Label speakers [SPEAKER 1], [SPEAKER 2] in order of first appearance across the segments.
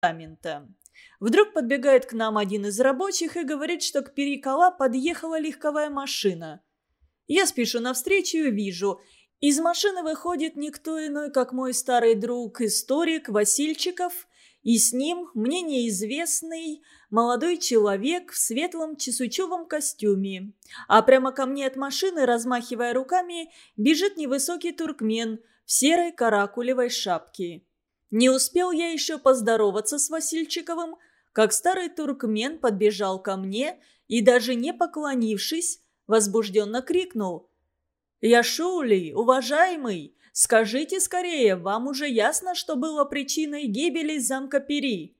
[SPEAKER 1] департамента. Вдруг подбегает к нам один из рабочих и говорит, что к Перикола подъехала легковая машина. Я спешу навстречу и вижу. Из машины выходит никто иной, как мой старый друг-историк Васильчиков, и с ним мне неизвестный молодой человек в светлом чесучевом костюме. А прямо ко мне от машины, размахивая руками, бежит невысокий туркмен в серой каракулевой шапке. Не успел я еще поздороваться с Васильчиковым, как старый туркмен подбежал ко мне и, даже не поклонившись, возбужденно крикнул: «Яшули, уважаемый, скажите скорее, вам уже ясно, что было причиной гибели замка Пери?»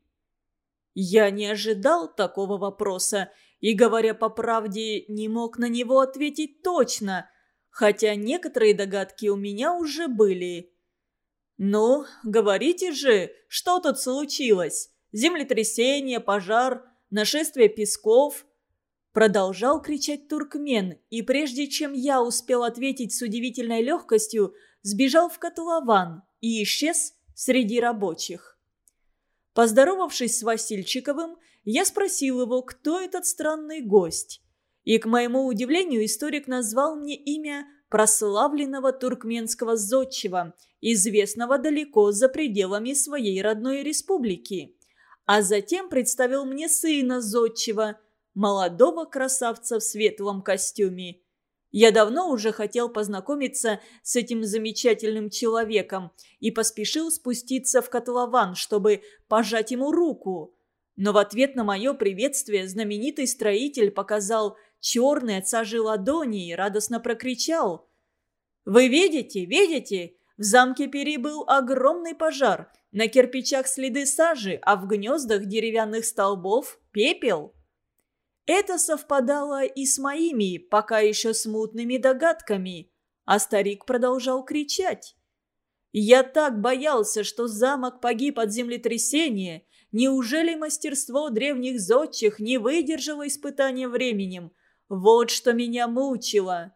[SPEAKER 1] Я не ожидал такого вопроса и, говоря по правде, не мог на него ответить точно, хотя некоторые догадки у меня уже были. «Ну, говорите же, что тут случилось? Землетрясение, пожар, нашествие песков?» Продолжал кричать туркмен, и прежде чем я успел ответить с удивительной легкостью, сбежал в котлован и исчез среди рабочих. Поздоровавшись с Васильчиковым, я спросил его, кто этот странный гость. И, к моему удивлению, историк назвал мне имя прославленного туркменского зодчего, известного далеко за пределами своей родной республики. А затем представил мне сына зодчего, молодого красавца в светлом костюме. Я давно уже хотел познакомиться с этим замечательным человеком и поспешил спуститься в котлован, чтобы пожать ему руку. Но в ответ на мое приветствие знаменитый строитель показал черные от сажи ладони и радостно прокричал: «Вы видите, видите? В замке Пери был огромный пожар. На кирпичах следы сажи, а в гнездах деревянных столбов пепел». Это совпадало и с моими, пока еще смутными догадками, а старик продолжал кричать: «Я так боялся, что замок погиб от землетрясения. Неужели мастерство древних зодчих не выдержало испытания временем? Вот что меня мучило».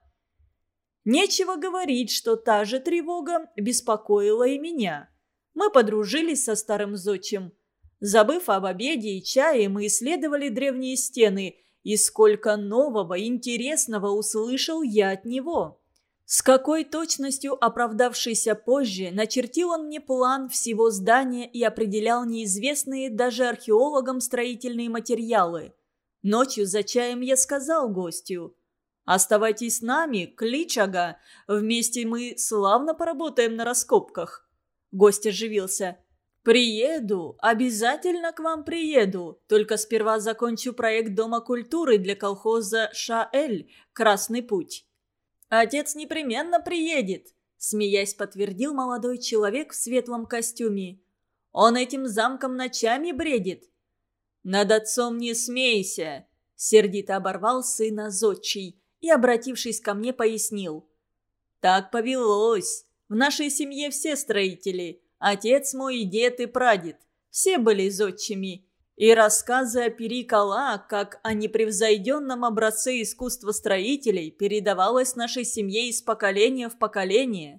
[SPEAKER 1] Нечего говорить, что та же тревога беспокоила и меня. Мы подружились со старым зодчим. Забыв об обеде и чае, мы исследовали древние стены, и сколько нового, интересного услышал я от него. С какой точностью оправдавшийся позже, начертил он мне план всего здания и определял неизвестные даже археологам строительные материалы. Ночью за чаем я сказал гостю: «Оставайтесь с нами, Кличага, вместе мы славно поработаем на раскопках». Гость оживился: «Приеду, обязательно к вам приеду. Только сперва закончу проект Дома культуры для колхоза Шаэль «Красный путь». «Отец непременно приедет», – смеясь подтвердил молодой человек в светлом костюме. «Он этим замком ночами бредит». «Над отцом не смейся», – сердито оборвал сына зодчий и, обратившись ко мне, пояснил: «Так повелось. В нашей семье все строители. Отец мой, и дед, и прадед. Все были зодчими. И рассказы о Перикола, как о непревзойденном образце искусства строителей, передавалось нашей семье из поколения в поколение».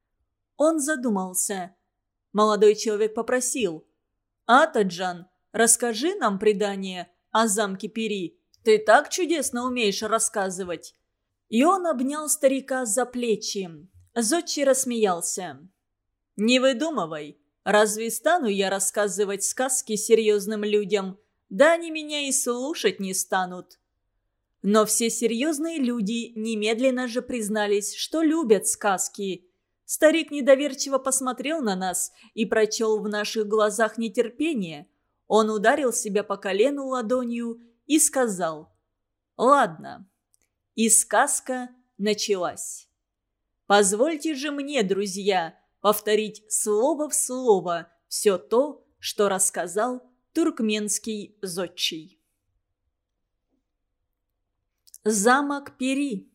[SPEAKER 1] Он задумался. Молодой человек попросил: «Атаджан, расскажи нам предание о замке Пери. Ты так чудесно умеешь рассказывать». И он обнял старика за плечи. Зодчий рассмеялся: «Не выдумывай. Разве стану я рассказывать сказки серьезным людям? Да они меня и слушать не станут». Но все серьезные люди немедленно же признались, что любят сказки. Старик недоверчиво посмотрел на нас и прочел в наших глазах нетерпение. Он ударил себя по колену ладонью и сказал: «Ладно». И сказка началась. Позвольте же мне, друзья, повторить слово в слово все то, что рассказал туркменский зодчий. Замок Пери.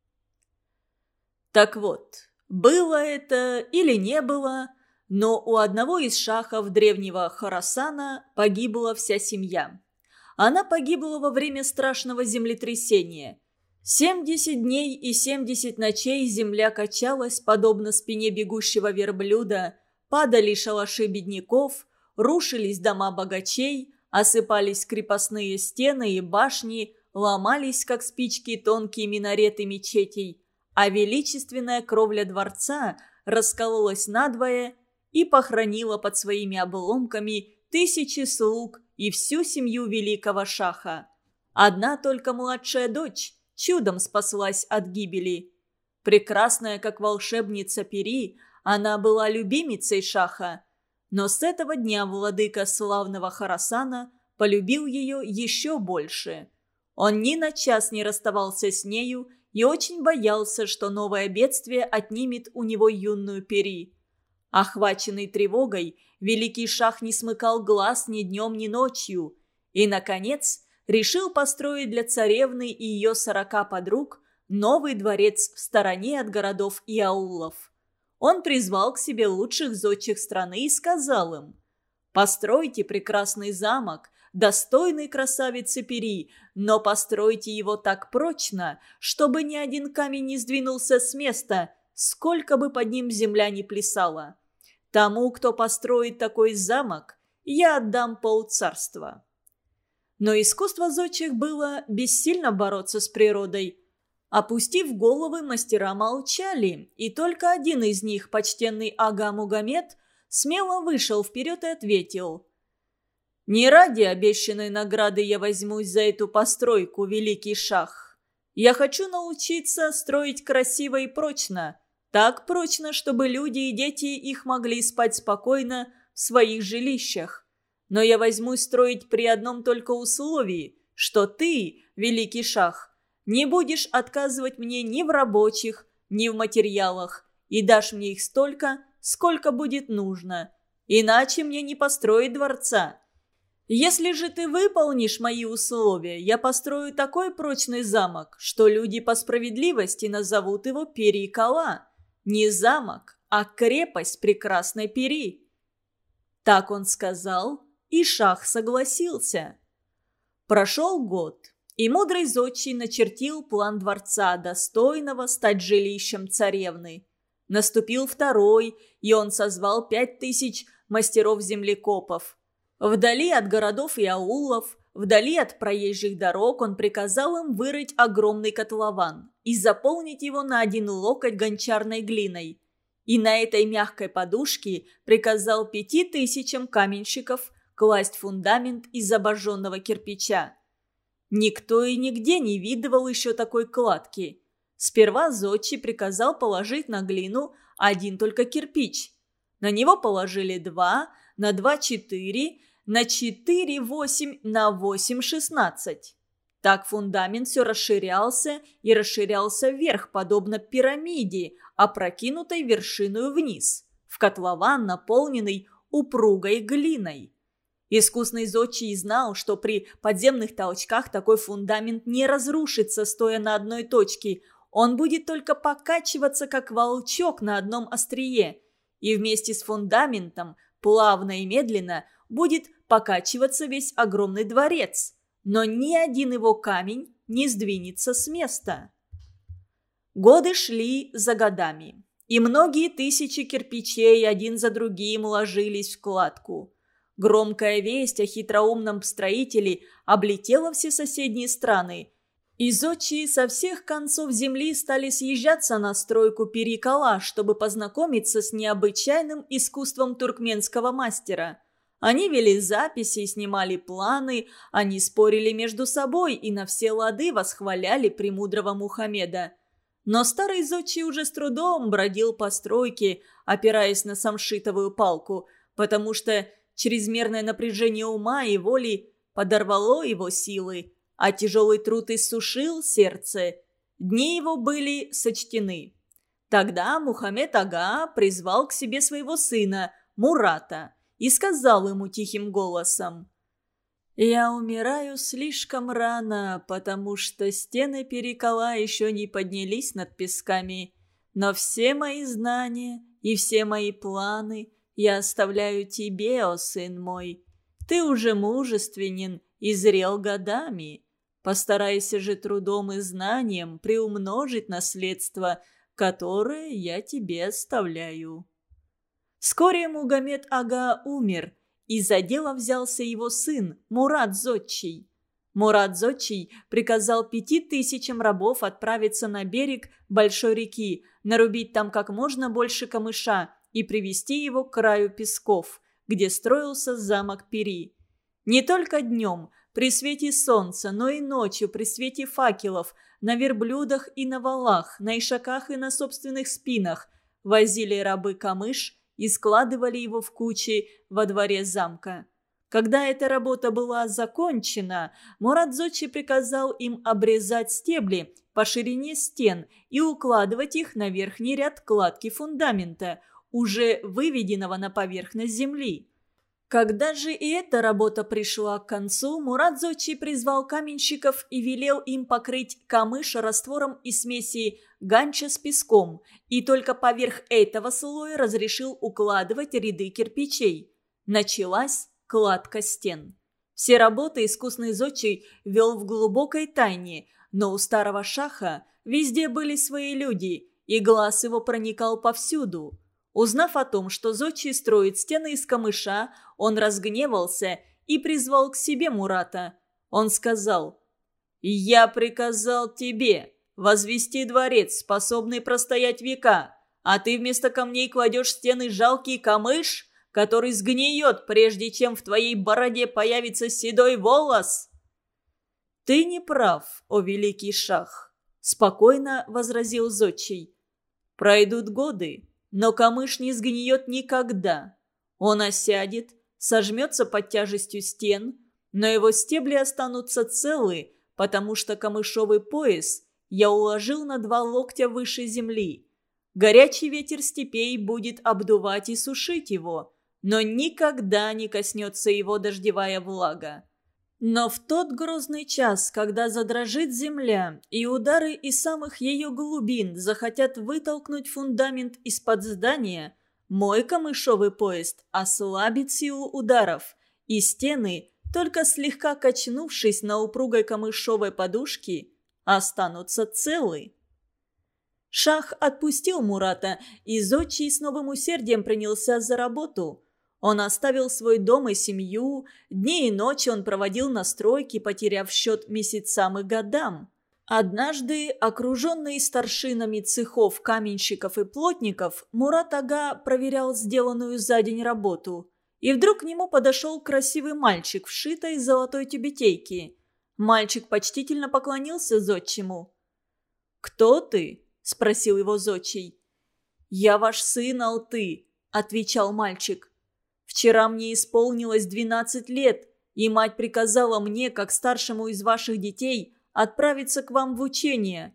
[SPEAKER 1] Так вот, было это или не было, но у одного из шахов древнего Хорасана погибла вся семья. Она погибла во время страшного землетрясения. 70 дней и 70 ночей земля качалась, подобно спине бегущего верблюда, падали шалаши бедняков, рушились дома богачей, осыпались крепостные стены и башни, ломались, как спички, тонкие минареты мечетей, а величественная кровля дворца раскололась надвое и похоронила под своими обломками тысячи слуг и всю семью великого шаха. Одна только младшая дочь чудом спаслась от гибели. Прекрасная, как волшебница Пери, она была любимицей шаха. Но с этого дня владыка славного Хорасана полюбил ее еще больше. Он ни на час не расставался с нею и очень боялся, что новое бедствие отнимет у него юную Пери. Охваченный тревогой, великий шах не смыкал глаз ни днем, ни ночью. И, наконец, решил построить для царевны и ее 40 подруг новый дворец в стороне от городов и аулов. Он призвал к себе лучших зодчих страны и сказал им: «Постройте прекрасный замок, достойный красавицы Пери, но постройте его так прочно, чтобы ни один камень не сдвинулся с места, сколько бы под ним земля ни плясала. Тому, кто построит такой замок, я отдам полцарства». Но искусство зодчих было бессильно бороться с природой. Опустив головы, мастера молчали, и только один из них, почтенный Ага Мугамед, смело вышел вперед и ответил: «Не ради обещанной награды я возьмусь за эту постройку, великий шах. Я хочу научиться строить красиво и прочно, так прочно, чтобы люди и дети их могли спать спокойно в своих жилищах. Но я возьмусь строить при одном только условии, что ты, великий шах, не будешь отказывать мне ни в рабочих, ни в материалах, и дашь мне их столько, сколько будет нужно. Иначе мне не построить дворца. Если же ты выполнишь мои условия, я построю такой прочный замок, что люди по справедливости назовут его Пери-Кала. Не замок, а крепость прекрасной Пери». Так он сказал, и шах согласился. Прошел год, и мудрый зодчий начертил план дворца, достойного стать жилищем царевны. Наступил второй, и он созвал 5000 мастеров-землекопов. Вдали от городов и аулов, вдали от проезжих дорог он приказал им вырыть огромный котлован и заполнить его на 1 локоть гончарной глиной. И на этой мягкой подушке приказал 5000 каменщиков класть фундамент из обожженного кирпича. Никто и нигде не видывал еще такой кладки. Сперва зодчий приказал положить на глину 1 только кирпич. На него положили 2, на 2 – 4, на 4 – 8, на 8 – 16. Так фундамент все расширялся и расширялся вверх, подобно пирамиде, опрокинутой вершиной вниз, в котлован, наполненный упругой глиной. Искусный зодчий знал, что при подземных толчках такой фундамент не разрушится, стоя на одной точке. Он будет только покачиваться, как волчок на одном острие. И вместе с фундаментом, плавно и медленно, будет покачиваться весь огромный дворец. Но ни один его камень не сдвинется с места. Годы шли за годами, и многие тысячи кирпичей один за другим ложились в кладку. Громкая весть о хитроумном строителе облетела все соседние страны, и зодчие со всех концов земли стали съезжаться на стройку Пери-Кала, чтобы познакомиться с необычайным искусством туркменского мастера. Они вели записи и снимали планы, они спорили между собой и на все лады восхваляли премудрого Мухаммеда. Но старый зодчий уже с трудом бродил по стройке, опираясь на самшитовую палку, потому что чрезмерное напряжение ума и воли подорвало его силы, а тяжелый труд иссушил сердце. Дни его были сочтены. Тогда Мухаммед Ага призвал к себе своего сына Мурата и сказал ему тихим голосом: «Я умираю слишком рано, потому что стены Пери-Кала еще не поднялись над песками, но все мои знания и все мои планы я оставляю тебе, о сын мой. Ты уже мужественен и зрел годами. Постарайся же трудом и знанием приумножить наследство, которое я тебе оставляю». Вскоре Мугамед Ага умер, И за дело взялся его сын Мурат Зодчий. Мурат Зодчий приказал 5000 рабов отправиться на берег большой реки, нарубить там как можно больше камыша и привести его к краю песков, где строился замок Пири. Не только днем, при свете солнца, но и ночью, при свете факелов, на верблюдах и на валах, на ишаках и на собственных спинах возили рабы камыш и складывали его в кучи во дворе замка. Когда эта работа была закончена, Мурат Зодчий приказал им обрезать стебли по ширине стен и укладывать их на верхний ряд кладки фундамента, уже выведенного на поверхность земли. Когда же и эта работа пришла к концу, Мурат Зодчий призвал каменщиков и велел им покрыть камыш раствором из смеси ганча с песком, и только поверх этого слоя разрешил укладывать ряды кирпичей. Началась кладка стен. Все работы искусный Зодчий вел в глубокой тайне, но у старого шаха везде были свои люди, и глаз его проникал повсюду. Узнав о том, что Зодчий строит стены из камыша, он разгневался и призвал к себе Мурата. Он сказал: «Я приказал тебе возвести дворец, способный простоять века, а ты вместо камней кладешь в стены жалкий камыш, который сгниет, прежде чем в твоей бороде появится седой волос». «Ты не прав, о великий шах», – спокойно возразил Зодчий. «Пройдут годы, но камыш не сгниет никогда. Он осядет, сожмется под тяжестью стен, но его стебли останутся целы, потому что камышовый пояс я уложил на 2 локтя выше земли. Горячий ветер степей будет обдувать и сушить его, но никогда не коснется его дождевая влага. Но в тот грозный час, когда задрожит земля, и удары из самых ее глубин захотят вытолкнуть фундамент из-под здания, мой камышовый поезд ослабит силу ударов, и стены, только слегка качнувшись на упругой камышовой подушке, останутся целы. Шах отпустил Мурата, и Зодчий с новым усердием принялся за работу. Он оставил свой дом и семью, дни и ночи он проводил на стройке, потеряв счет месяцам и годам. Однажды, окруженный старшинами цехов, каменщиков и плотников, Мурат-ага проверял сделанную за день работу. И вдруг к нему подошел красивый мальчик в шитой золотой тюбетейке. Мальчик почтительно поклонился Зодчему. «Кто ты?» – спросил его Зодчий. «Я ваш сын Алты», – отвечал мальчик. «Вчера мне исполнилось 12 лет, и мать приказала мне, как старшему из ваших детей, отправиться к вам в учение».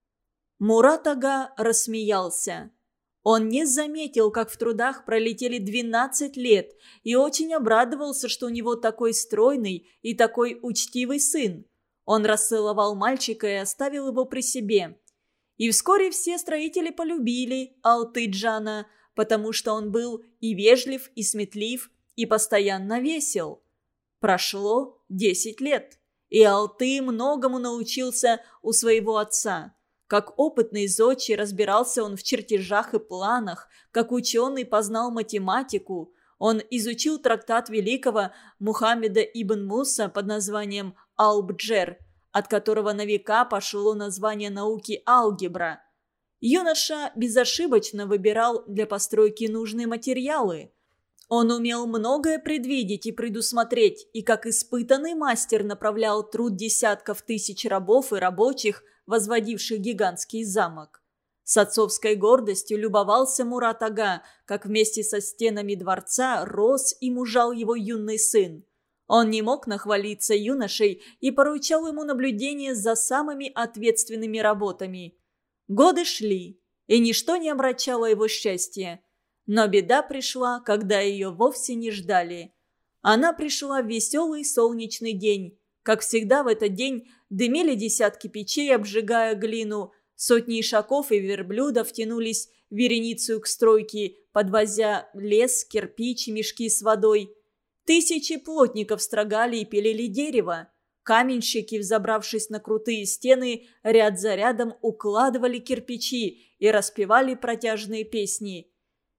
[SPEAKER 1] Мурат-ага рассмеялся. Он не заметил, как в трудах пролетели 12 лет, и очень обрадовался, что у него такой стройный и такой учтивый сын. Он расцеловал мальчика и оставил его при себе. И вскоре все строители полюбили Алты-джана, потому что он был и вежлив, и сметлив, и постоянно весел. Прошло 10 лет, и Алты многому научился у своего отца. Как опытный зодчий разбирался он в чертежах и планах, как ученый познал математику. Он изучил трактат великого Мухаммеда ибн Муса под названием «Албджер», от которого на века пошло название науки алгебра. Юноша безошибочно выбирал для постройки нужные материалы. Он умел многое предвидеть и предусмотреть, и как испытанный мастер направлял труд десятков тысяч рабов и рабочих, возводивших гигантский замок. С отцовской гордостью любовался Мурат-ага, как вместе со стенами дворца рос и мужал его юный сын. Он не мог нахвалиться юношей и поручал ему наблюдение за самыми ответственными работами. Годы шли, и ничто не омрачало его счастье. Но беда пришла, когда ее вовсе не ждали. Она пришла в веселый солнечный день. Как всегда в этот день дымили десятки печей, обжигая глину. Сотни ишаков и верблюдов тянулись вереницу к стройке, подвозя лес, кирпич и мешки с водой. Тысячи плотников строгали и пилили дерево. Каменщики, взобравшись на крутые стены, ряд за рядом укладывали кирпичи и распевали протяжные песни.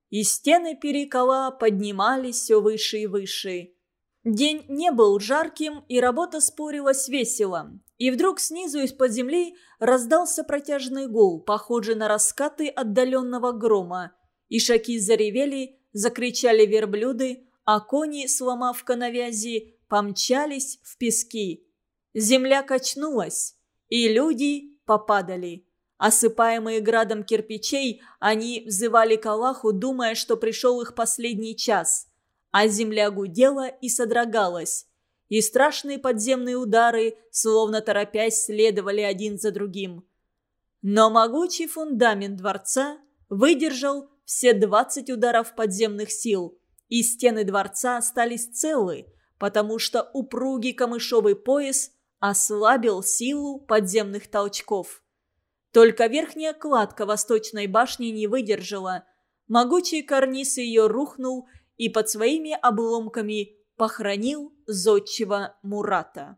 [SPEAKER 1] и стены Перекала поднимались все выше и выше. День не был жарким, и работа спорилась весело. И вдруг снизу из-под земли раздался протяжный гул, похожий на раскаты отдаленного грома. Ишаки заревели, закричали верблюды, а кони, сломав коновязи, помчались в пески. Земля качнулась, и люди попадали. Осыпаемые градом кирпичей, они взывали к Аллаху, думая, что пришел их последний час. А земля гудела и содрогалась. И страшные подземные удары, словно торопясь, следовали один за другим. Но могучий фундамент дворца выдержал все 20 ударов подземных сил, и стены дворца остались целы, потому что упругий камышовый пояс ослабил силу подземных толчков. Только верхняя кладка восточной башни не выдержала. Могучий карниз ее рухнул и под своими обломками похоронил зодчего Мурата.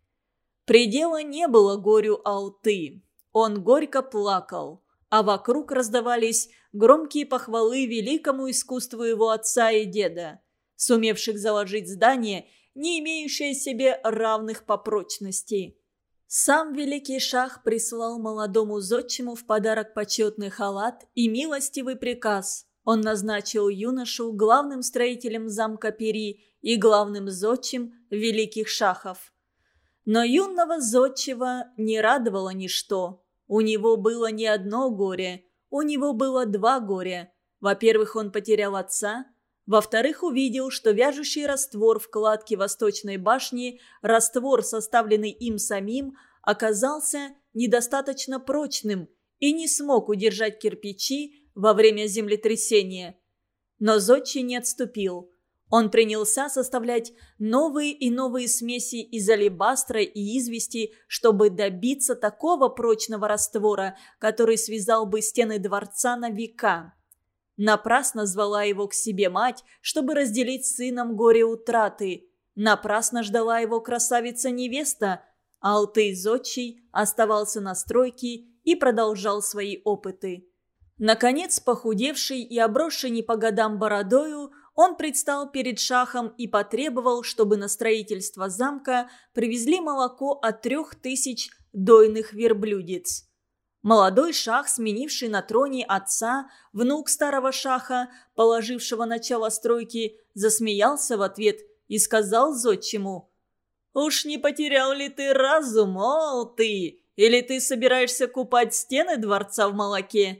[SPEAKER 1] Предела не было горю Алты. Он горько плакал, а вокруг раздавались громкие похвалы великому искусству его отца и деда, сумевших заложить здание, не имеющее себе равных по прочности. Сам великий шах прислал молодому зодчему в подарок почетный халат и милостивый приказ. Он назначил юношу главным строителем замка Пери и главным зодчим великих шахов. Но юного зодчего не радовало ничто. У него было не одно горе, у него было два горя. Во-первых, он потерял отца. Во-вторых, увидел, что вяжущий раствор в кладке восточной башни, раствор, составленный им самим, оказался недостаточно прочным и не смог удержать кирпичи во время землетрясения. Но зодчий не отступил. Он принялся составлять новые и новые смеси из алебастра и извести, чтобы добиться такого прочного раствора, который связал бы стены дворца на века. Напрасно звала его к себе мать, чтобы разделить с сыном горе утраты. Напрасно ждала его красавица-невеста. Алты зодчий оставался на стройке и продолжал свои опыты. Наконец, похудевший и обросший не по годам бородою, он предстал перед шахом и потребовал, чтобы на строительство замка привезли молоко от 3000 дойных верблюдец. Молодой шах, сменивший на троне отца, внук старого шаха, положившего начало стройки, засмеялся в ответ и сказал зодчему: «Уж не потерял ли ты разум, Алты? Или ты собираешься купать стены дворца в молоке?»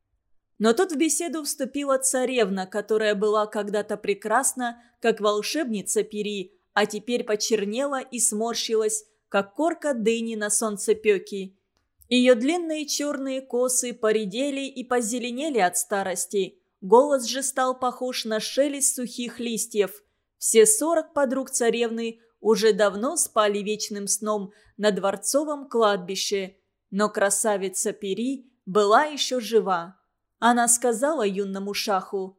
[SPEAKER 1] Но тут в беседу вступила царевна, которая была когда-то прекрасна, как волшебница Пери, а теперь почернела и сморщилась, как корка дыни на солнцепёке. Ее длинные черные косы поредели и позеленели от старости. Голос же стал похож на шелест сухих листьев. Все 40 подруг царевны уже давно спали вечным сном на дворцовом кладбище, но красавица Пери была еще жива. Она сказала юному шаху: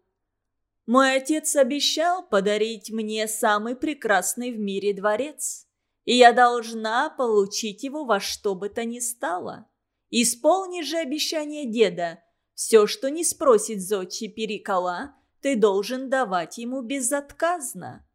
[SPEAKER 1] «Мой отец обещал подарить мне самый прекрасный в мире дворец, и я должна получить его во что бы то ни стало. Исполни же обещание деда. Все, что не спросит зодчий Перекала, ты должен давать ему безотказно».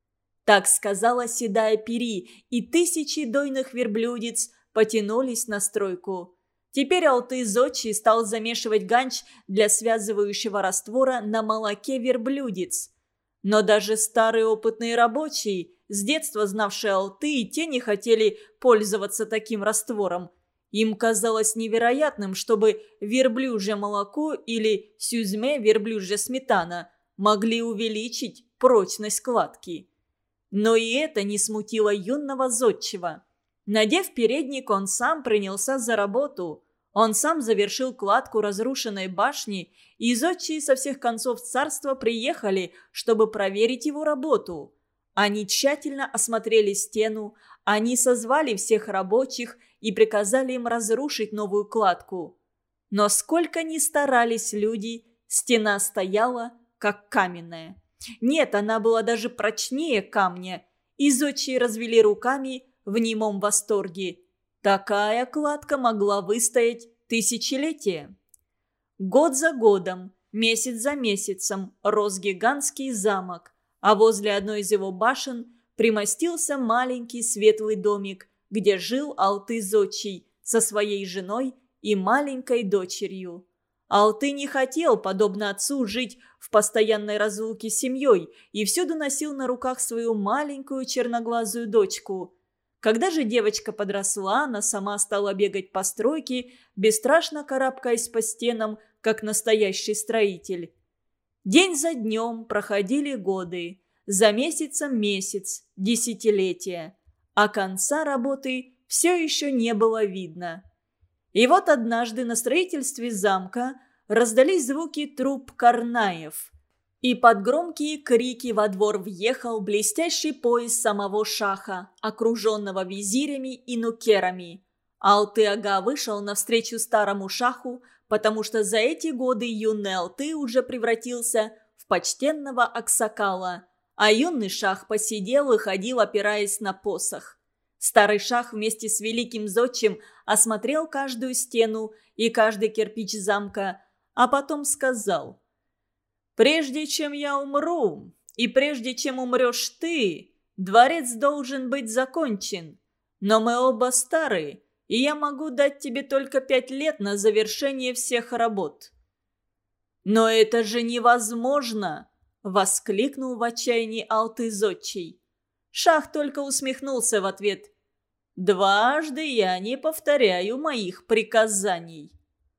[SPEAKER 1] Так сказала седая Пери, и 1000 дойных верблюдец потянулись на стройку. Теперь Алты зодчий стал замешивать ганч для связывающего раствора на молоке верблюдец. Но даже старые опытные рабочие, с детства знавшие Алты, и те не хотели пользоваться таким раствором. Им казалось невероятным, чтобы верблюжье молоко или сюзме, верблюжья сметана, могли увеличить прочность кладки. Но и это не смутило юного зодчего. Надев передник, он сам принялся за работу. Он сам завершил кладку разрушенной башни, и зодчие со всех концов царства приехали, чтобы проверить его работу. Они тщательно осмотрели стену, они созвали всех рабочих и приказали им разрушить новую кладку. Но сколько ни старались люди, стена стояла, как каменная. Нет, она была даже прочнее камня, и зодчие развели руками в немом восторге. Такая кладка могла выстоять тысячелетия. Год за годом месяц за месяцем рос гигантский замок, а возле одной из его башен примостился маленький светлый домик, где жил Алты-Зодчий со своей женой и маленькой дочерью. Алты не хотел, подобно отцу, жить в постоянной разлуке с семьей и всюду носил на руках свою маленькую черноглазую дочку. Когда же девочка подросла, она сама стала бегать по стройке, бесстрашно карабкаясь по стенам, как настоящий строитель. День за днем проходили годы, за месяцем месяц, десятилетия, а конца работы все еще не было видно. И вот однажды на строительстве замка раздались звуки труб карнаев, и под громкие крики во двор въехал блестящий поезд самого шаха, окруженного визирями и нукерами. Алты-ага вышел навстречу старому шаху, потому что за эти годы юный Алты уже превратился в почтенного аксакала, а юный шах посидел и ходил, опираясь на посох. Старый шах вместе с великим зодчим осмотрел каждую стену и каждый кирпич замка, а потом сказал: «Прежде чем я умру, и прежде чем умрешь ты, дворец должен быть закончен. Но мы оба старые, и я могу дать тебе только 5 лет на завершение всех работ». «Но это же невозможно!» — воскликнул в отчаянии Алты-Зодчий. Шах только усмехнулся в ответ: «Дважды я не повторяю моих приказаний».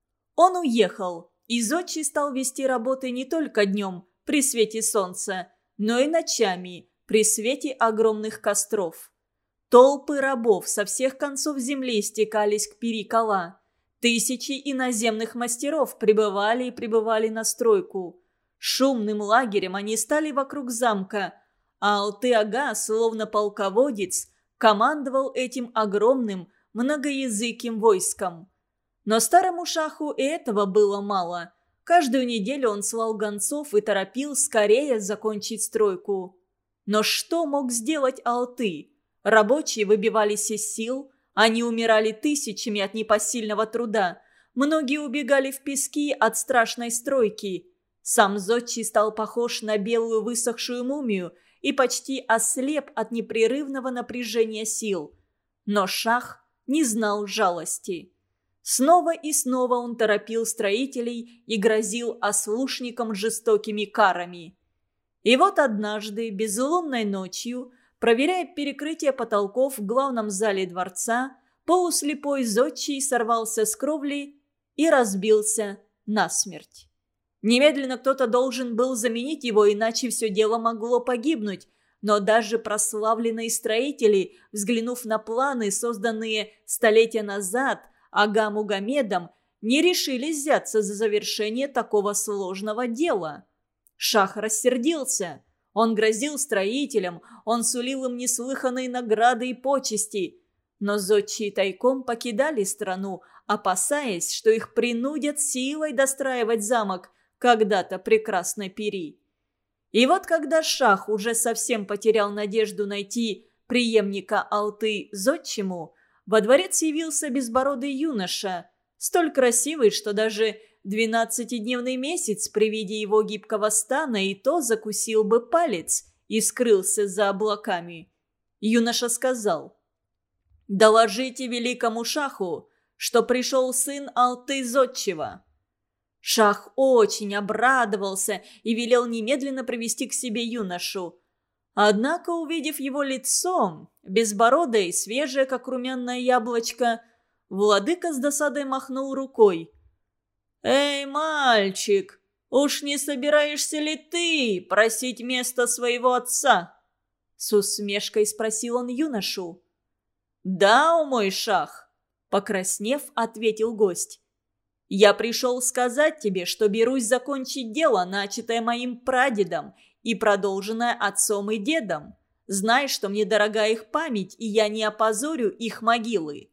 [SPEAKER 1] Он уехал, и зодчий стал вести работы не только днем при свете солнца, но и ночами при свете огромных костров. Толпы рабов со всех концов земли стекались к Перикала. Тысячи иноземных мастеров прибывали и прибывали на стройку. Шумным лагерем они стали вокруг замка, а Алты-ага, словно полководец, командовал этим огромным многоязыким войском. Но старому шаху и этого было мало. Каждую неделю он слал гонцов и торопил скорее закончить стройку. Но что мог сделать Алты? Рабочие выбивались из сил, они умирали тысячами от непосильного труда. Многие убегали в пески от страшной стройки. Сам зодчий стал похож на белую высохшую мумию и почти ослеп от непрерывного напряжения сил. Но шах не знал жалости. Снова и снова он торопил строителей и грозил ослушникам жестокими карами. И вот однажды, безлунной ночью, проверяя перекрытие потолков в главном зале дворца, полуслепой зодчий сорвался с кровли и разбился насмерть. Немедленно кто-то должен был заменить его, иначе все дело могло погибнуть. Но даже прославленные строители, взглянув на планы, созданные столетия назад Ага Мугамедом, не решились взяться за завершение такого сложного дела. Шах рассердился. Он грозил строителям, он сулил им неслыханные награды и почести. Но зодчие тайком покидали страну, опасаясь, что их принудят силой достраивать замок когда-то прекрасной Пери. И вот когда шах уже совсем потерял надежду найти преемника Алты-Зодчему, во дворец явился безбородый юноша, столь красивый, что даже 12-дневный месяц при виде его гибкого стана и то закусил бы палец и скрылся за облаками. Юноша сказал: «Доложите великому шаху, что пришел сын Алты-Зодчего». Шах очень обрадовался и велел немедленно привести к себе юношу. Однако, увидев его лицо, безбородое и свежее, как румяное яблочко, владыка с досадой махнул рукой. «Эй, мальчик, уж не собираешься ли ты просить место своего отца?» С усмешкой спросил он юношу. «Да, о мой шах», — покраснев, ответил гость. «Я пришел сказать тебе, что берусь закончить дело, начатое моим прадедом и продолженное отцом и дедом. Знай, что мне дорога их память, и я не опозорю их могилы».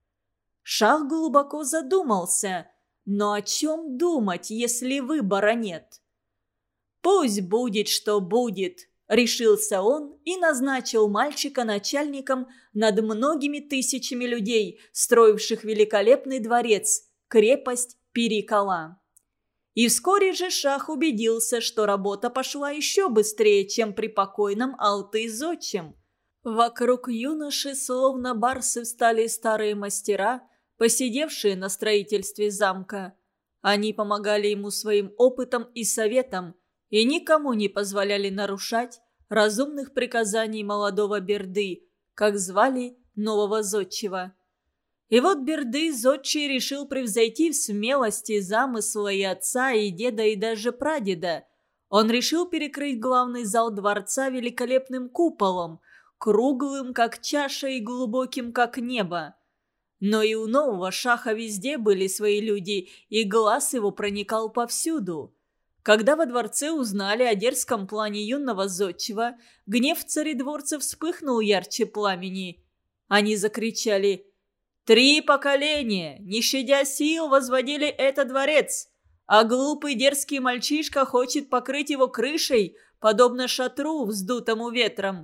[SPEAKER 1] Шах глубоко задумался, но о чем думать, если выбора нет? «Пусть будет, что будет», — решился он и назначил мальчика начальником над многими тысячами людей, строивших великолепный дворец, крепость Перикала. И вскоре же шах убедился, что работа пошла еще быстрее, чем при покойном Алты-Зодчем. Вокруг юноши, словно барсы, встали старые мастера, посидевшие на строительстве замка. Они помогали ему своим опытом и советом и никому не позволяли нарушать разумных приказаний молодого Берды, как звали нового зодчего. И вот Берды зодчий решил превзойти в смелости замысла и отца, и деда, и даже прадеда. Он решил перекрыть главный зал дворца великолепным куполом, круглым, как чаша, и глубоким, как небо. Но и у нового шаха везде были свои люди, и глаз его проникал повсюду. Когда во дворце узнали о дерзком плане юного зодчего, гнев царедворцев вспыхнул ярче пламени. Они закричали: «3 поколения, не щадя сил, возводили этот дворец, а глупый дерзкий мальчишка хочет покрыть его крышей, подобно шатру, вздутому ветром».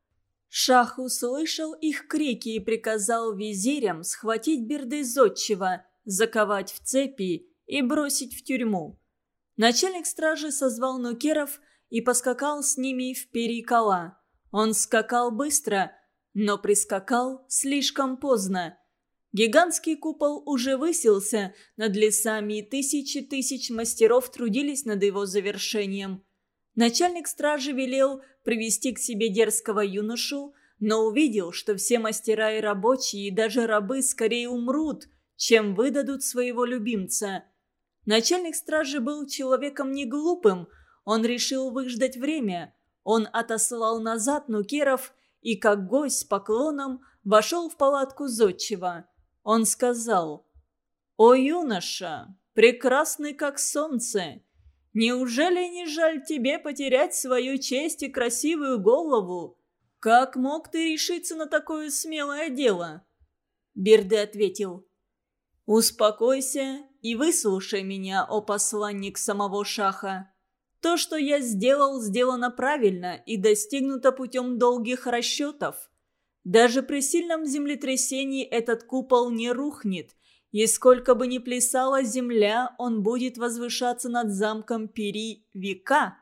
[SPEAKER 1] Шах услышал их крики и приказал визирям схватить Берды зодчего, заковать в цепи и бросить в тюрьму. Начальник стражи созвал нукеров и поскакал с ними в Перикала. Он скакал быстро, но прискакал слишком поздно. Гигантский купол уже высился над лесами, и тысячи тысяч мастеров трудились над его завершением. Начальник стражи велел привести к себе дерзкого юношу, но увидел, что все мастера и рабочие, и даже рабы скорее умрут, чем выдадут своего любимца. Начальник стражи был человеком не глупым, он решил выждать время. Он отослал назад нукеров и, как гость с поклоном, вошел в палатку зодчего. Он сказал: «О, юноша, прекрасный как солнце! Неужели не жаль тебе потерять свою честь и красивую голову? Как мог ты решиться на такое смелое дело?» Берды ответил: «Успокойся и выслушай меня, о посланник самого шаха. То, что я сделал, сделано правильно и достигнуто путем долгих расчетов. Даже при сильном землетрясении этот купол не рухнет, и сколько бы ни плясала земля, он будет возвышаться над замком Пери века».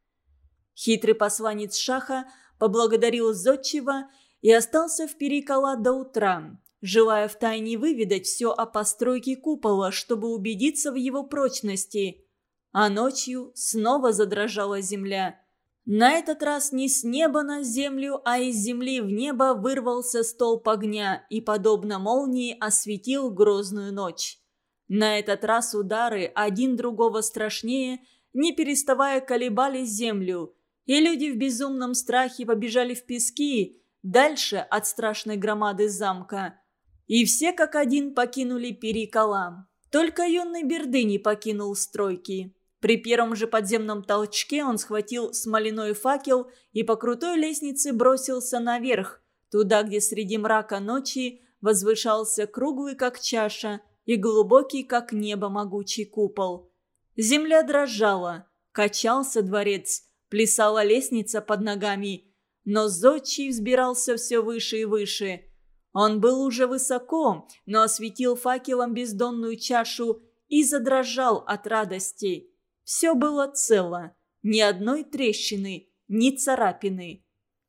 [SPEAKER 1] Хитрый посланец шаха поблагодарил зодчего и остался в Перикала до утра, желая втайне выведать все о постройке купола, чтобы убедиться в его прочности. А ночью снова задрожала земля. На этот раз не с неба на землю, а из земли в небо вырвался столб огня и, подобно молнии, осветил грозную ночь. На этот раз удары, один другого страшнее, не переставая колебали землю, и люди в безумном страхе побежали в пески, дальше от страшной громады замка. И все как один покинули Перикала. Только юный Берды не покинул стройки. При первом же подземном толчке он схватил смоляной факел и по крутой лестнице бросился наверх, туда, где среди мрака ночи возвышался круглый, как чаша, и глубокий, как небо, могучий купол. Земля дрожала, качался дворец, плясала лестница под ногами, но зодчий взбирался все выше и выше. Он был уже высоко, но осветил факелом бездонную чашу и задрожал от радости. Все было цело, ни одной трещины, ни царапины.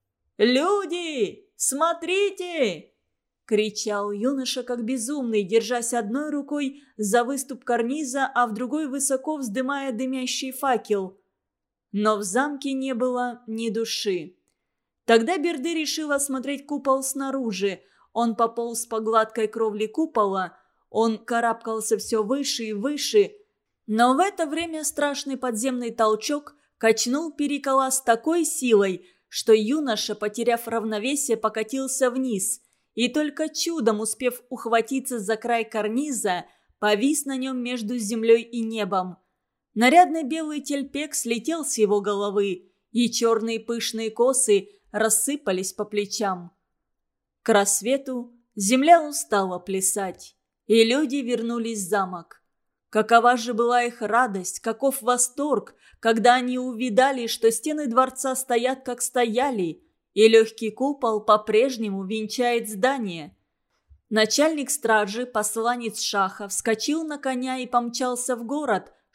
[SPEAKER 1] «Люди, смотрите!» – кричал юноша как безумный, держась одной рукой за выступ карниза, а в другой высоко вздымая дымящий факел. Но в замке не было ни души. Тогда Берды решил осмотреть купол снаружи. Он пополз по гладкой кровле купола, он карабкался все выше и выше. Но в это время страшный подземный толчок качнул Перикала с такой силой, что юноша, потеряв равновесие, покатился вниз, и только чудом успев ухватиться за край карниза, повис на нем между землей и небом. Нарядный белый тельпек слетел с его головы, и черные пышные косы рассыпались по плечам. К рассвету земля устала плясать, и люди вернулись в замок. Какова же была их радость, каков восторг, когда они увидали, что стены дворца стоят, как стояли, и легкий купол по-прежнему венчает здание. Начальник стражи, посланец шаха, вскочил на коня и помчался в город,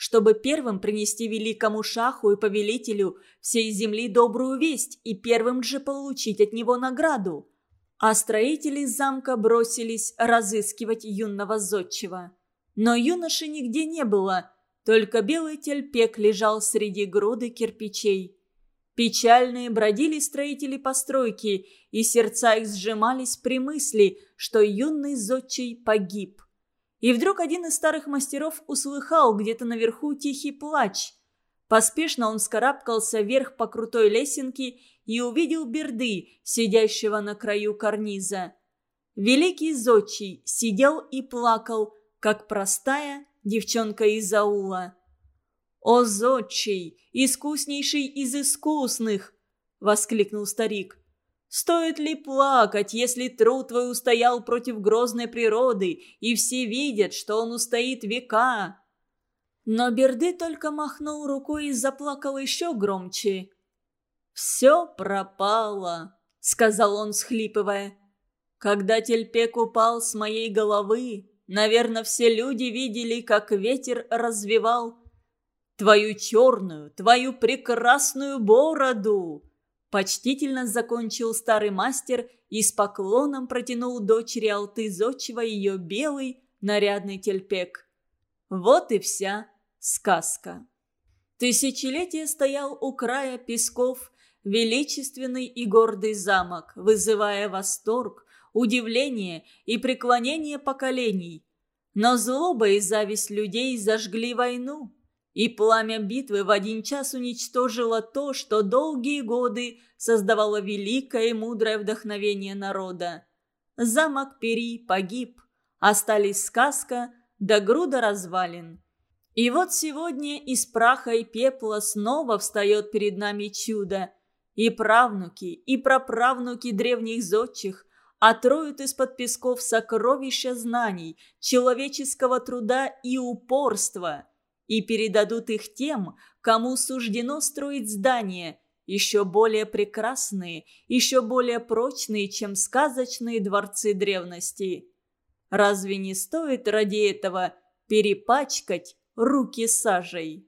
[SPEAKER 1] чтобы первым принести великому шаху и повелителю всей земли добрую весть и первым же получить от него награду. А строители замка бросились разыскивать юного зодчего. Но юноши нигде не было, только белый тельпек лежал среди груды кирпичей. Печальные бродили строители постройки, и сердца их сжимались при мысли, что юный зодчий погиб. И вдруг один из старых мастеров услыхал где-то наверху тихий плач. Поспешно он вскарабкался вверх по крутой лесенке и увидел Берды, сидящего на краю карниза. Великий зодчий сидел и плакал, как простая девчонка из аула. «О, зодчий, искуснейший из искусных!» — воскликнул старик. «Стоит ли плакать, если труд твой устоял против грозной природы, и все видят, что он устоит века?» Но Берды только махнул рукой и заплакал еще громче. «Все пропало», — сказал он, всхлипывая. «Когда тельпек упал с моей головы, наверное, все люди видели, как ветер развевал твою черную, твою прекрасную бороду!» Почтительно закончил старый мастер и с поклоном протянул дочери Алты зодчего ее белый нарядный тельпек. Вот и вся сказка. Тысячелетия стоял у края песков величественный и гордый замок, вызывая восторг, удивление и преклонение поколений. Но злоба и зависть людей зажгли войну. И пламя битвы в один час уничтожило то, что долгие годы создавало великое и мудрое вдохновение народа. Замок Пери погиб, остались сказка да груда развалин. И вот сегодня из праха и пепла снова встает перед нами чудо. И правнуки, и праправнуки древних зодчих отроют из-под песков сокровища знаний, человеческого труда и упорства – и передадут их тем, кому суждено строить здания, еще более прекрасные, еще более прочные, чем сказочные дворцы древности. Разве не стоит ради этого перепачкать руки сажей?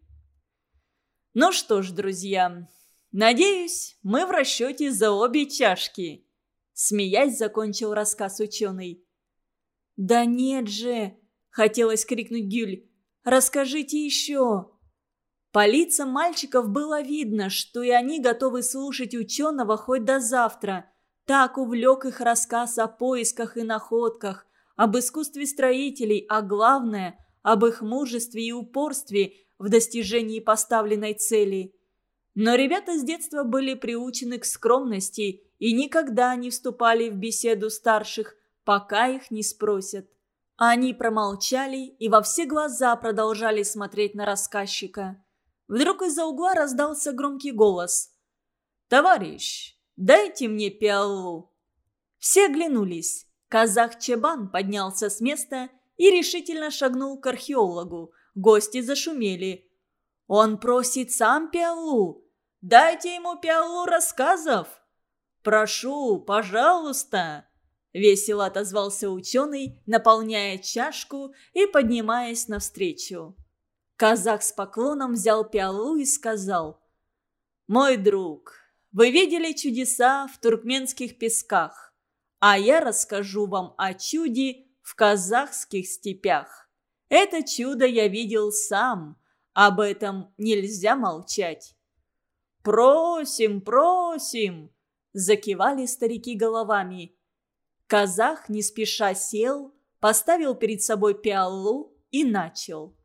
[SPEAKER 1] Ну что ж, друзья, надеюсь, мы в расчете за обе чашки. Смеясь, закончил рассказ ученый. «Да нет же!» – хотелось крикнуть Гюль. «Расскажите еще!» По лицам мальчиков было видно, что и они готовы слушать ученого хоть до завтра. Так увлек их рассказ о поисках и находках, об искусстве строителей, а главное – об их мужестве и упорстве в достижении поставленной цели. Но ребята с детства были приучены к скромности и никогда не вступали в беседу старших, пока их не спросят. Они промолчали и во все глаза продолжали смотреть на рассказчика. Вдруг из-за угла раздался громкий голос. «Товарищ, дайте мне пиалу!» Все оглянулись. Казах Чебан поднялся с места и решительно шагнул к археологу. Гости зашумели. «Он просит сам пиалу! Дайте ему пиалу рассказов!» «Прошу, пожалуйста!» Весело отозвался ученый, наполняя чашку и поднимаясь навстречу. Казах с поклоном взял пиалу и сказал: «Мой друг, вы видели чудеса в туркменских песках, а я расскажу вам о чуде в казахских степях. Это чудо я видел сам, об этом нельзя молчать». «Просим, просим!» – закивали старики головами. Казах не спеша сел, поставил перед собой пиалу и начал.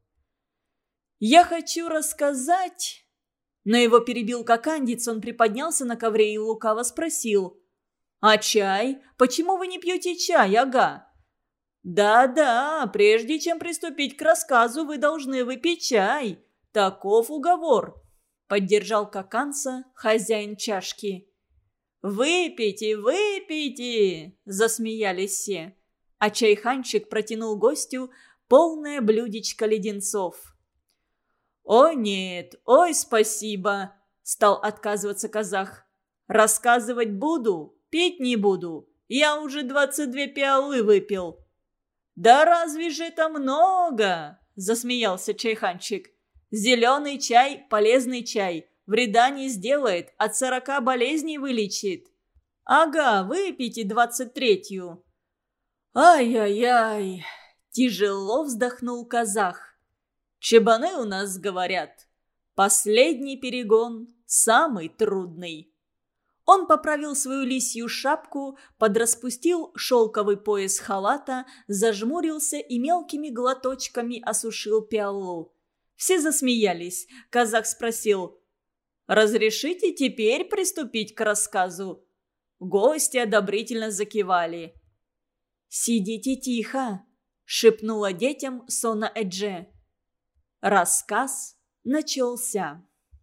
[SPEAKER 1] «Я хочу рассказать...» Но его перебил кокандец, он приподнялся на ковре и лукаво спросил: «А чай? Почему вы не пьете чай, ага?» «Да-да, прежде чем приступить к рассказу, вы должны выпить чай. Таков уговор», — поддержал коканца хозяин чашки. «Выпейте, выпейте!» – засмеялись все. А чайханщик протянул гостю полное блюдечко леденцов. «О нет, ой, спасибо!» – стал отказываться казах. «Рассказывать буду, пить не буду. Я уже 22 пиалы выпил». «Да разве же это много?» – засмеялся чайханщик. Зеленый чай – полезный чай. Вреда не сделает, от 40 болезней вылечит. Ага, выпейте 23-ю. Ай-яй-яй, тяжело вздохнул казах. Чебаны у нас говорят. Последний перегон, самый трудный. Он поправил свою лисью шапку, подраспустил шелковый пояс халата, зажмурился и мелкими глоточками осушил пиалу. Все засмеялись. Казах спросил: «Разрешите теперь приступить к рассказу?» Гости одобрительно закивали. «Сидите тихо», — шепнула детям Сона Эдже. Рассказ начался.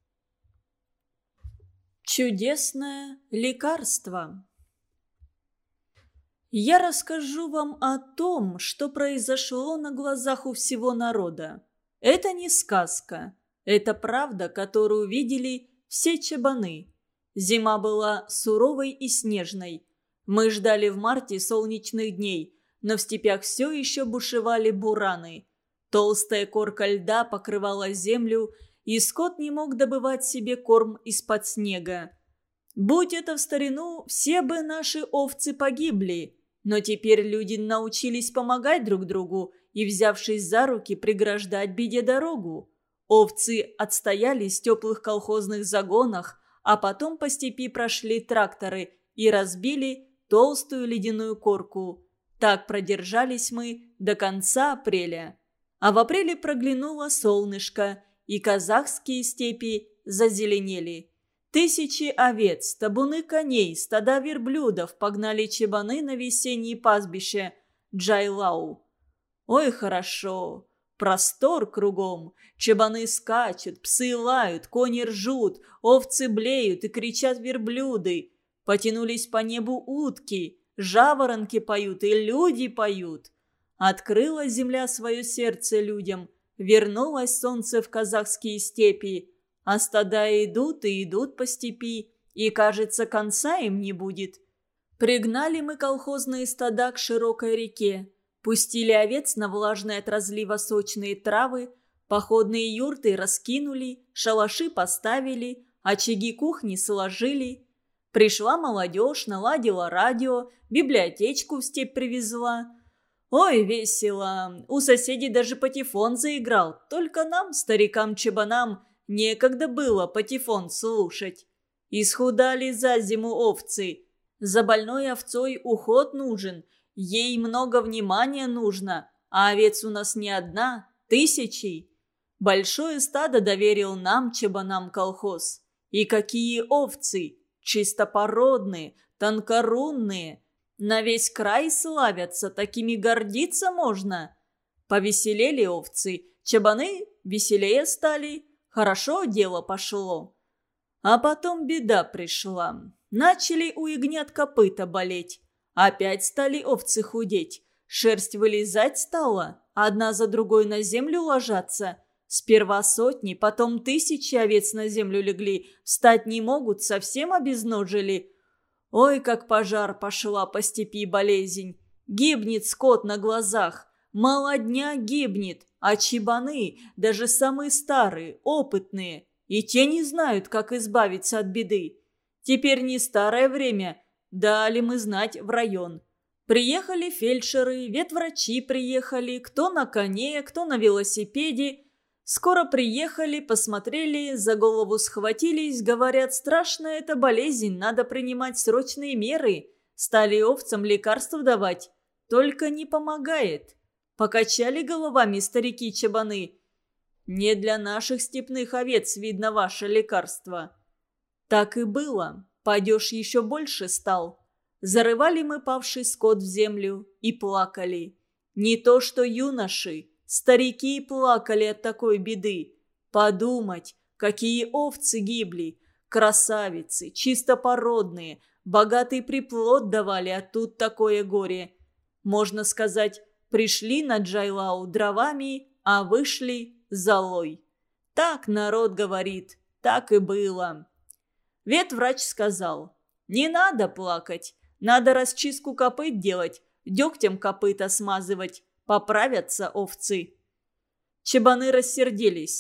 [SPEAKER 1] Чудесное лекарство. Я расскажу вам о том, что произошло на глазах у всего народа. Это не сказка, это правда, которую видели все чабаны. Зима была суровой и снежной. Мы ждали в марте солнечных дней, но в степях все еще бушевали бураны. Толстая корка льда покрывала землю, и скот не мог добывать себе корм из-под снега. Будь это в старину, все бы наши овцы погибли. Но теперь люди научились помогать друг другу и, взявшись за руки, преграждать беде дорогу. Овцы отстоялись в теплых колхозных загонах, а потом по степи прошли тракторы и разбили толстую ледяную корку. Так продержались мы до конца апреля. А в апреле проглянуло солнышко, и казахские степи зазеленели. Тысячи овец, табуны коней, стада верблюдов погнали чабаны на весенние пастбища Джайлау. Ой, хорошо, простор кругом. Чабаны скачут, псы лают, кони ржут, овцы блеют и кричат верблюды. Потянулись по небу утки, жаворонки поют и люди поют. Открыла земля свое сердце людям, вернулось солнце в казахские степи. А стада идут и идут по степи, и, кажется, конца им не будет. Пригнали мы колхозные стада к широкой реке, пустили овец на влажные от разлива сочные травы, походные юрты раскинули, шалаши поставили, очаги кухни сложили. Пришла молодежь, наладила радио, библиотечку в степь привезла. Ой, весело, у соседей даже патефон заиграл, только нам, старикам-чабанам, некогда было патефон слушать. Исхудали за зиму овцы. За больной овцой уход нужен, ей много внимания нужно, а овец у нас не одна, тысячи. Большое стадо доверил нам, чабанам, колхоз. И какие овцы! Чистопородные, тонкорунные. На весь край славятся, такими гордиться можно. Повеселели овцы, чабаны веселее стали. Хорошо дело пошло. А потом беда пришла. Начали у ягнят копыта болеть. Опять стали овцы худеть. Шерсть вылезать стала, одна за другой на землю ложатся. Сперва сотни, потом тысячи овец на землю легли. Встать не могут, совсем обезножили. Ой, как пожар пошла по степи болезнь. Гибнет скот на глазах. Молодня гибнет, а чабаны, даже самые старые, опытные, и те не знают, как избавиться от беды. Теперь не старое время, дали мы знать в район. Приехали фельдшеры, ветврачи приехали, кто на коне, кто на велосипеде. Скоро приехали, посмотрели, за голову схватились, говорят, страшная эта болезнь, надо принимать срочные меры. Стали овцам лекарства давать, только не помогает. Покачали головами старики-чабаны. Не для наших степных овец видно ваше лекарство. Так и было, падеж еще больше стал. Зарывали мы павший скот в землю и плакали. Не то что юноши, старики плакали от такой беды. Подумать, какие овцы гибли. Красавицы, чистопородные, богатый приплод давали, а тут такое горе. Можно сказать, пришли на Джайлау дровами, а вышли золой. Так народ говорит, так и было. Ветврач сказал, не надо плакать, надо расчистку копыт делать, дегтем копыта смазывать, поправятся овцы. Чабаны рассердились.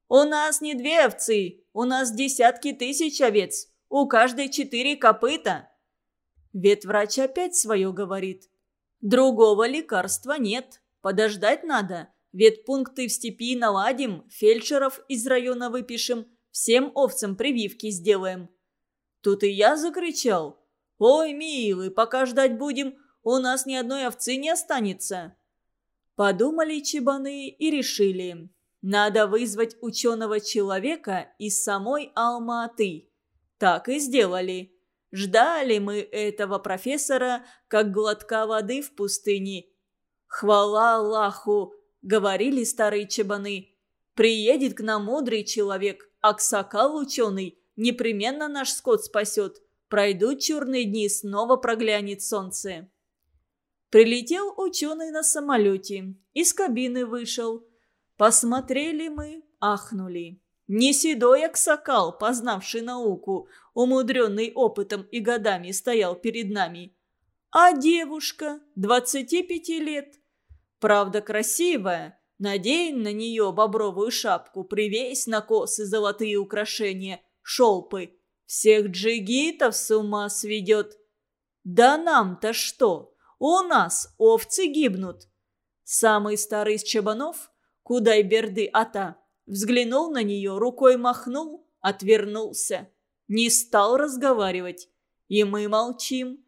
[SPEAKER 1] «У нас не 2 овцы, у нас десятки тысяч овец, у каждой 4 копыта». Ветврач опять свое говорит. «Другого лекарства нет, подождать надо. Ветпункты в степи наладим, фельдшеров из района выпишем, всем овцам прививки сделаем». Тут и я закричал. «Ой, милый, пока ждать будем, у нас ни одной овцы не останется». Подумали чебаны и решили. Надо вызвать ученого человека из самой Алма-Аты. Так и сделали. Ждали мы этого профессора, как глотка воды в пустыне. «Хвала Аллаху!» — говорили старые чебаны. «Приедет к нам мудрый человек, аксакал ученый, непременно наш скот спасет. Пройдут черные дни, снова проглянет солнце». Прилетел ученый на самолете, из кабины вышел. Посмотрели мы, ахнули. Не седой аксакал, познавший науку, умудренный опытом и годами, стоял перед нами, а девушка 25 лет. Правда, красивая, надень на нее бобровую шапку, привесь на косы золотые украшения, шелпы. Всех джигитов с ума сведет. Да нам-то что? У нас овцы гибнут. Самый старый из чабанов, Кудайберды-Ата, взглянул на нее, рукой махнул, отвернулся. Не стал разговаривать. И мы молчим.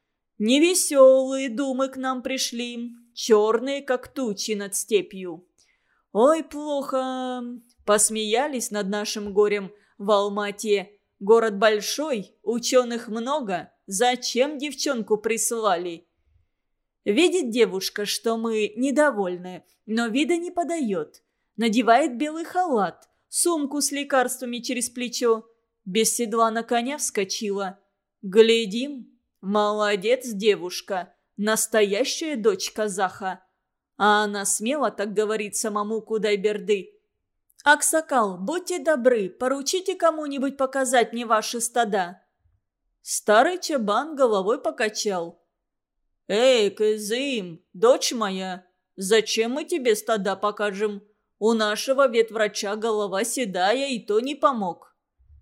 [SPEAKER 1] Невеселые думы к нам пришли, черные, как тучи над степью. Ой, плохо. Посмеялись над нашим горем в Алма-Ате. Город большой, ученых много. Зачем девчонку прислали? Видит девушка, что мы недовольны, но вида не подает. Надевает белый халат, сумку с лекарствами через плечо. Без седла на коня вскочила. Глядим, молодец девушка, настоящая дочь казаха. А она смело так говорит самому Кудайберды. «Аксакал, будьте добры, поручите кому-нибудь показать мне ваши стада». Старый чабан головой покачал. «Эй, Кызым, дочь моя, зачем мы тебе стада покажем? У нашего ветврача голова седая, и то не помог».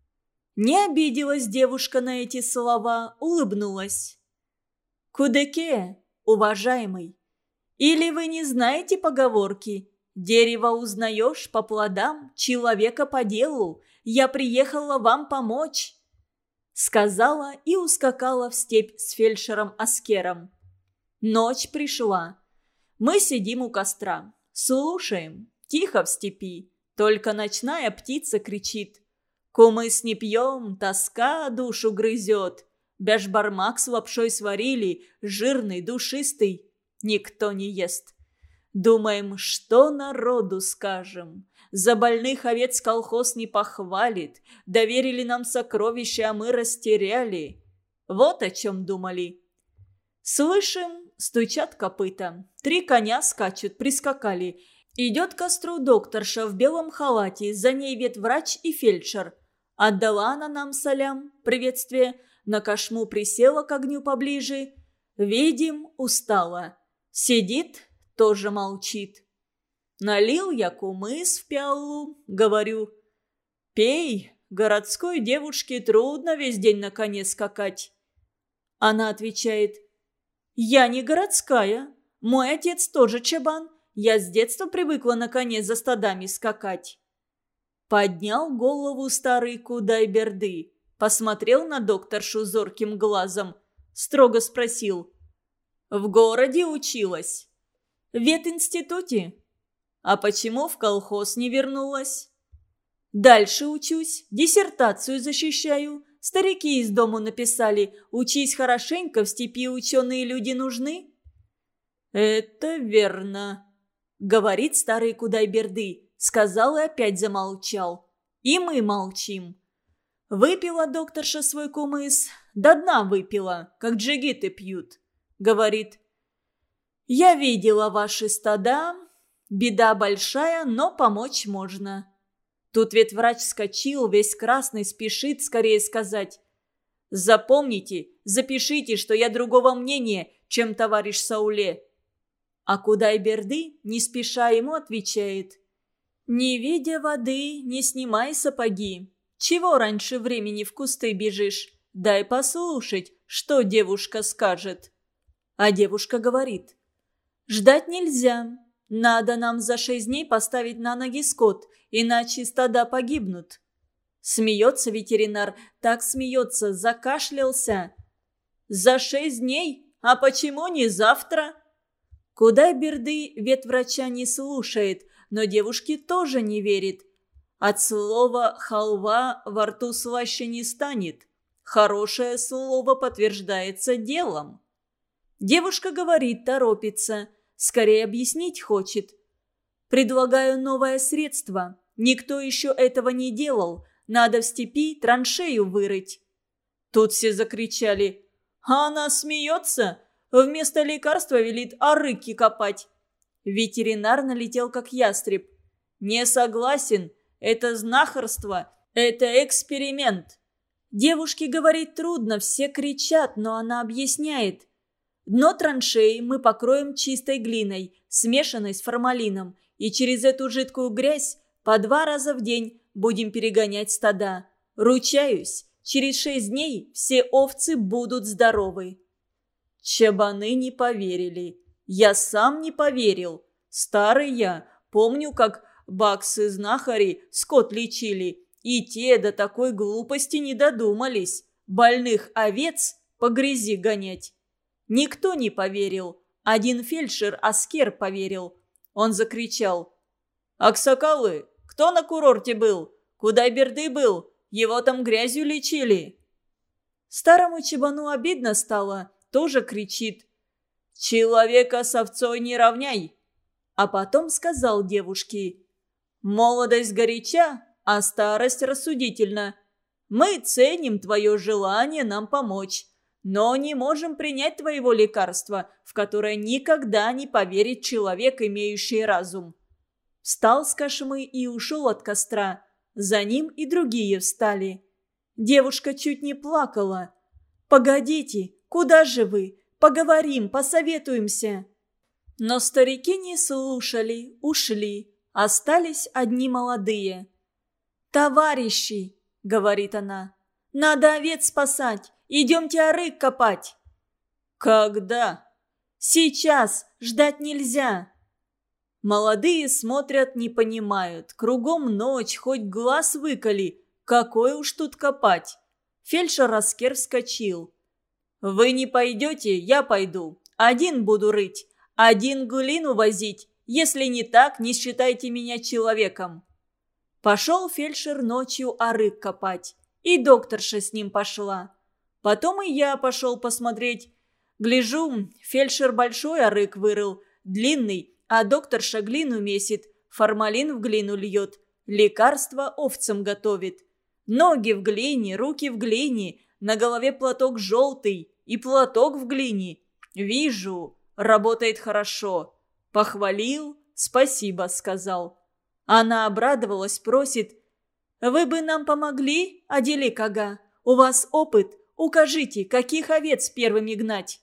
[SPEAKER 1] Не обиделась девушка на эти слова, улыбнулась. «Кудеке, уважаемый, или вы не знаете поговорки? Дерево узнаешь по плодам, человека по делу. Я приехала вам помочь», — сказала и ускакала в степь с фельдшером Аскером. Ночь пришла. Мы сидим у костра, слушаем, тихо в степи, только ночная птица кричит. Кумыс не пьем, тоска душу грызет. Бешбармак с лапшой сварили, жирный, душистый, никто не ест. Думаем, что народу скажем. За больных овец колхоз не похвалит. Доверили нам сокровища, а мы растеряли. Вот о чем думали. Слышим, стучат копыта. 3 коня скачут, прискакали. Идет к костру докторша в белом халате, за ней ветврач и фельдшер. Отдала она нам салям, приветствие, на кошму присела к огню поближе. Видим, устала. Сидит, тоже молчит. Налил я кумыс в пиалу, говорю: «Пей, городской девушке трудно весь день на коне скакать». Она отвечает: «Я не городская, мой отец тоже чабан, я с детства привыкла на коне за стадами скакать». Поднял голову старый Кудайберды, посмотрел на докторшу зорким глазом, строго спросил: «В городе училась?» «В ветинституте». «А почему в колхоз не вернулась?» «Дальше учусь, диссертацию защищаю. Старики из дому написали: учись хорошенько, в степи ученые люди нужны». «Это верно», — говорит старый Кудайберды, сказал и опять замолчал. И мы молчим. Выпила докторша свой кумыс, до дна выпила, как джигиты пьют. Говорит: «Я видела ваши стада, беда большая, но помочь можно». Тут ветврач вскочил, весь красный, спешит скорее сказать: «Запомните, запишите, что я другого мнения, чем товарищ Сауле». А Кудайберды, не спеша ему, отвечает: Не видя воды, не снимай сапоги. Чего раньше времени в кусты бежишь? Дай послушать, что девушка скажет. А девушка говорит: ждать нельзя. Надо нам за 6 дней поставить на ноги скот, иначе стада погибнут. Смеется ветеринар, так смеется, закашлялся. За 6 дней? А почему не завтра? Кудай-берды ветврача не слушает, но девушке тоже не верит. От слова «халва» во рту слаще не станет. Хорошее слово подтверждается делом. Девушка говорит, торопится, скорее объяснить хочет. Предлагаю новое средство. Никто еще этого не делал. Надо в степи траншею вырыть. Тут все закричали: а она смеется? Вместо лекарства велит арыки копать. Ветеринар налетел как ястреб. Не согласен. Это знахарство. Это эксперимент. Девушке говорить трудно, все кричат, но она объясняет. Дно траншеи мы покроем чистой глиной, смешанной с формалином, и через эту жидкую грязь по 2 раза в день будем перегонять стада. Ручаюсь, через 6 дней все овцы будут здоровы. Чабаны не поверили. Я сам не поверил. Старый я. Помню, как баксы-знахари скот лечили. И те до такой глупости не додумались. Больных овец по грязи гонять. Никто не поверил. Один фельдшер Аскер поверил. Он закричал: «Аксакалы, кто на курорте был? Кудай-берды был? Его там грязью лечили». Старому чабану обидно стало. Тоже кричит: «Человека с овцой не равняй!» А потом сказал девушке: «Молодость горяча, а старость рассудительна. Мы ценим твое желание нам помочь, но не можем принять твоего лекарства, в которое никогда не поверит человек, имеющий разум». Встал с кошмы и ушел от костра. За ним и другие встали. Девушка чуть не плакала. «Погодите, куда же вы? Поговорим, посоветуемся». Но старики не слушали, ушли. Остались одни молодые. «Товарищи», — говорит она, — «надо овец спасать. Идемте арык копать». «Когда?» «Сейчас. Ждать нельзя». Молодые смотрят, не понимают. Кругом ночь, хоть глаз выколи. Какой уж тут копать. Фельдшер Аскер вскочил. «Вы не пойдете, я пойду. Один буду рыть, один глину возить. Если не так, не считайте меня человеком». Пошел фельдшер ночью арык копать. И докторша с ним пошла. Потом и я пошел посмотреть. Гляжу, фельдшер большой арык вырыл, длинный, а докторша глину месит, формалин в глину льет, лекарство овцам готовит. Ноги в глине, руки в глине, на голове платок желтый и платок в глине. Вижу, работает хорошо. Похвалил, спасибо сказал. Она обрадовалась, просит: «Вы бы нам помогли, Адели Кага? У вас опыт, укажите, каких овец первыми гнать?»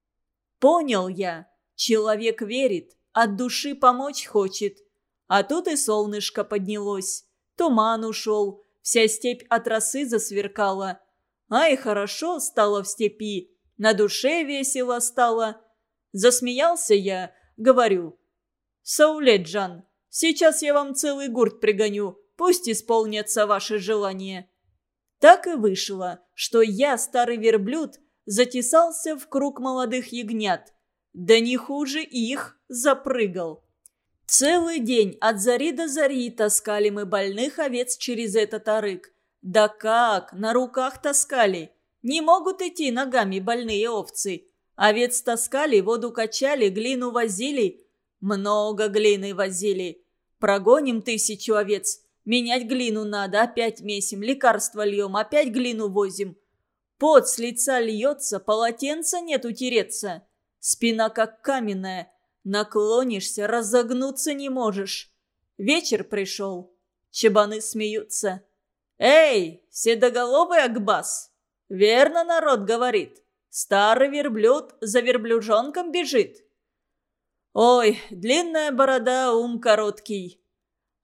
[SPEAKER 1] Понял я, человек верит, от души помочь хочет. А тут и солнышко поднялось, туман ушел, вся степь от росы засверкала. Ай, хорошо стало в степи, на душе весело стало. Засмеялся я, говорю: «Саулет-джан, сейчас я вам целый гурт пригоню, пусть исполнятся ваши желания». Так и вышло, что я, старый верблюд, затесался в круг молодых ягнят. Да не хуже их запрыгал. Целый день от зари до зари таскали мы больных овец через этот арык. Да как, на руках таскали. Не могут идти ногами больные овцы. Овец таскали, воду качали, глину возили. Много глины возили. Прогоним 1000 овец. Менять глину надо, опять месим, лекарства льем, опять глину возим. Пот с лица льется, полотенца нет утереться. Спина как каменная. Наклонишься, разогнуться не можешь. Вечер пришел. Чабаны смеются. «Эй, седоголовый Акбас! Верно народ говорит. Старый верблюд за верблюжонком бежит». Ой, длинная борода, ум короткий.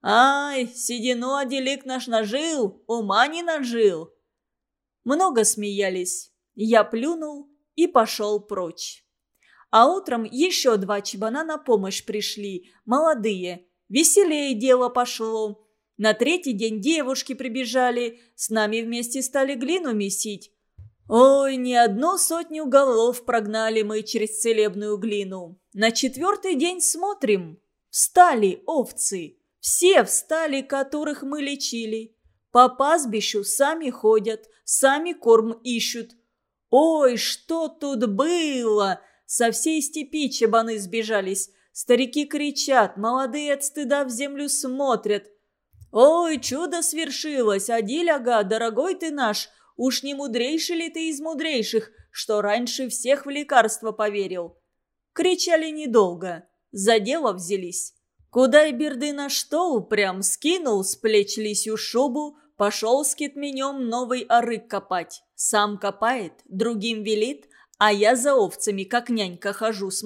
[SPEAKER 1] Ай, седину Аделик наш нажил, ума не нажил. Много смеялись. Я плюнул и пошел прочь. А утром еще 2 чебана на помощь пришли, молодые. Веселее дело пошло. На 3-й день девушки прибежали, с нами вместе стали глину месить. Ой, не 100 голов прогнали мы через целебную глину. На 4-й день смотрим. Встали овцы. Все встали, которых мы лечили. По пастбищу сами ходят, сами корм ищут. Ой, что тут было! Со всей степи чабаны сбежались. Старики кричат, молодые от стыда в землю смотрят. Ой, чудо свершилось, Адиль-ага, дорогой ты наш, уж не мудрейший ли ты из мудрейших, что раньше всех в лекарство поверил? Кричали недолго, за дело взялись. Кудай-берды на что прям скинул с плеч лисью шубу, пошел с китменем новый арык копать. Сам копает, другим велит, а я за овцами, как нянька, хожу,